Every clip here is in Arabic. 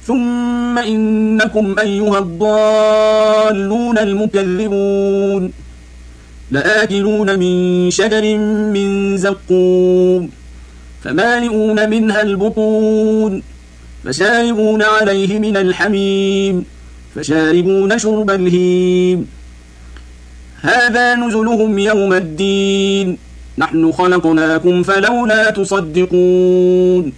ثم إنكم أيها الضالون المكذبون لآكلون من شجر من زقوم فمالئون منها البطون فشاربون عليه من الحميم فشاربون شرب الهيم هذا نزلهم يوم الدين نحن خلقناكم فلولا تصدقون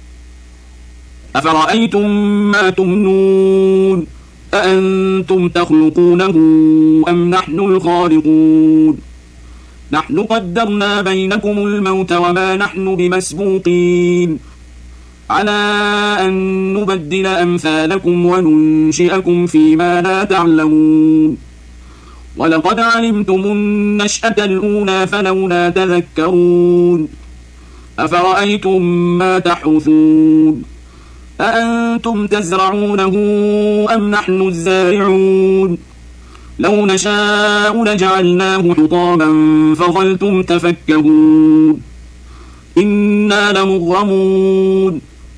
أفرأيتم ما تمنون أأنتم تخلقونه أم نحن الخالقون نحن قدرنا بينكم الموت وما نحن بمسبوقين على أن نبدل أمثالكم وننشئكم فيما لا تعلمون ولقد علمتم النشأة الأولى فلولا تذكرون أفرأيتم ما تحرثون أأنتم تزرعونه أم نحن الزارعون لو نشاء لجعلناه حطاما فظلتم تفكهون إنا لمغرمون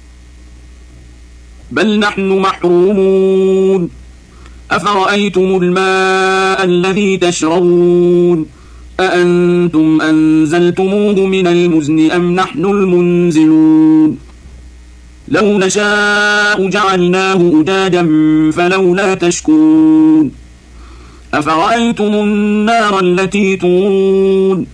بل نحن محرومون أفرأيتم الماء الذي تشربون أأنتم أنزلتموه من المزن أم نحن المنزلون لو نشاء جعلناه أجاجا فلولا تشكرون أفرأيتم النار التي تورون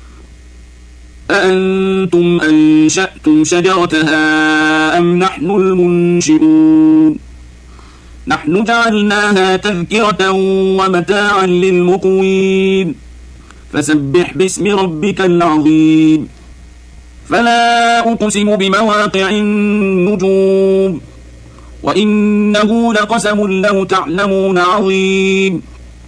أأنتم أنشأتم شجرتها أم نحن المنشئون نحن جعلناها تذكرة ومتاعا للمقوين فسبح باسم ربك العظيم فلا أقسم بمواقع النجوم وإنه لقسم لو تعلمون عظيم